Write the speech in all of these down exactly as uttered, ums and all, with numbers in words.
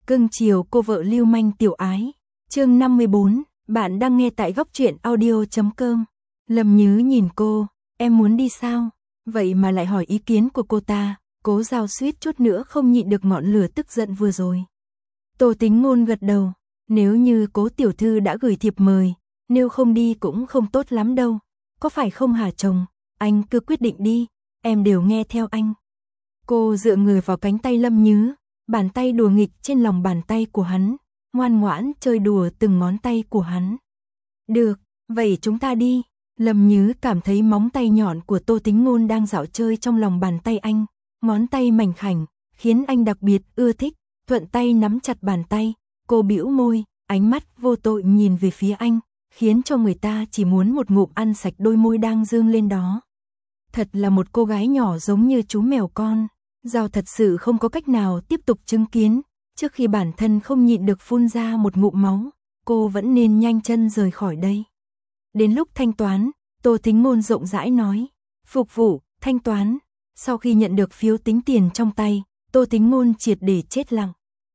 Cưng chiều cô vợ lưu manh tiểu ái. Chương năm mươi bốn, bạn đang nghe tại góc truyện audio chấm com. Lâm Nhứ nhìn cô, em muốn đi sao? Vậy mà lại hỏi ý kiến của cô ta, Cố Giao suýt chút nữa không nhịn được ngọn lửa tức giận vừa rồi. Tô Tính Ngôn gật đầu, nếu như Cố tiểu thư đã gửi thiệp mời, nếu không đi cũng không tốt lắm đâu. Có phải không hả chồng? Anh cứ quyết định đi, em đều nghe theo anh. Cô dựa người vào cánh tay Lâm Nhứ, bàn tay đùa nghịch trên lòng bàn tay của hắn, ngoan ngoãn chơi đùa từng ngón tay của hắn. Được, vậy chúng ta đi. Lâm Nhứ cảm thấy móng tay nhọn của Tô Tính Ngôn đang dạo chơi trong lòng bàn tay anh, ngón tay mảnh khảnh, khiến anh đặc biệt ưa thích, thuận tay nắm chặt bàn tay, cô bĩu môi, ánh mắt vô tội nhìn về phía anh, khiến cho người ta chỉ muốn một ngụm ăn sạch đôi môi đang dương lên đó. Thật là một cô gái nhỏ giống như chú mèo con. Giao thật sự không có cách nào tiếp tục chứng kiến, trước khi bản thân không nhịn được phun ra một ngụm máu, cô vẫn nên nhanh chân rời khỏi đây. Đến lúc thanh toán, Tô Tính Ngôn rộng rãi nói, phục vụ, thanh toán. Sau khi nhận được phiếu tính tiền trong tay, Tô Tính Ngôn triệt để chết lặng.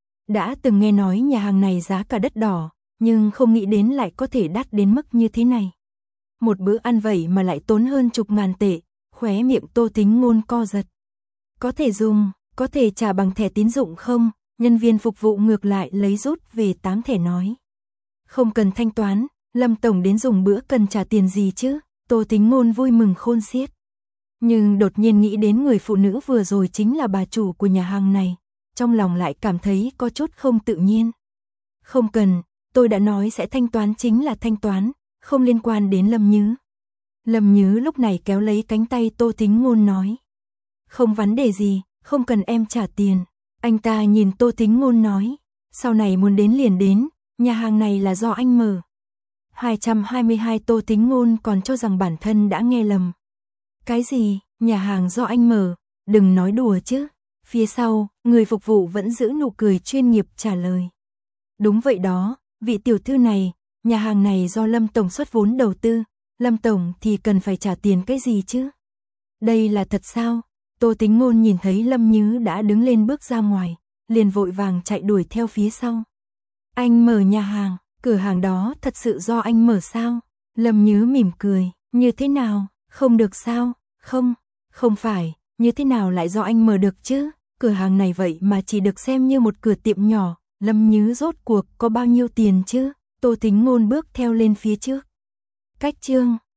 Đã từng nghe nói nhà hàng này giá cả đắt đỏ, nhưng không nghĩ đến lại có thể đắt đến mức như thế này. Một bữa ăn vậy mà lại tốn hơn chục ngàn tệ, khóe miệng Tô Tính Ngôn co giật. Có thể dùng, có thể trả bằng thẻ tín dụng không? Nhân viên phục vụ ngược lại lấy rút về tám thẻ nói. Không cần thanh toán, Lâm tổng đến dùng bữa cần trả tiền gì chứ? Tô Tính Ngôn vui mừng khôn xiết. Nhưng đột nhiên nghĩ đến người phụ nữ vừa rồi chính là bà chủ của nhà hàng này, trong lòng lại cảm thấy có chút không tự nhiên. Không cần, tôi đã nói sẽ thanh toán chính là thanh toán, không liên quan đến Lâm Nhứ. Lâm Nhứ lúc này kéo lấy cánh tay Tô Tính Ngôn nói. Không vấn đề gì, không cần em trả tiền. Anh ta nhìn Tô Tính Ngôn nói, sau này muốn đến liền đến, nhà hàng này là do anh mở. hai trăm hai mươi hai Tô Tính Ngôn còn cho rằng bản thân đã nghe lầm. Cái gì, nhà hàng do anh mở, đừng nói đùa chứ. Phía sau, người phục vụ vẫn giữ nụ cười chuyên nghiệp trả lời. Đúng vậy đó, vị tiểu thư này, nhà hàng này do Lâm tổng xuất vốn đầu tư, Lâm tổng thì cần phải trả tiền cái gì chứ? Đây là thật sao? Tô Tính Ngôn nhìn thấy Lâm Nhứ đã đứng lên bước ra ngoài, liền vội vàng chạy đuổi theo phía sau. Anh mở nhà hàng, cửa hàng đó thật sự do anh mở sao? Lâm Nhứ mỉm cười, như thế nào, không được sao? Không, không phải, như thế nào lại do anh mở được chứ? Cửa hàng này vậy mà chỉ được xem như một cửa tiệm nhỏ, Lâm Nhứ rốt cuộc có bao nhiêu tiền chứ? Tô Tính Ngôn bước theo lên phía trước. Cách chương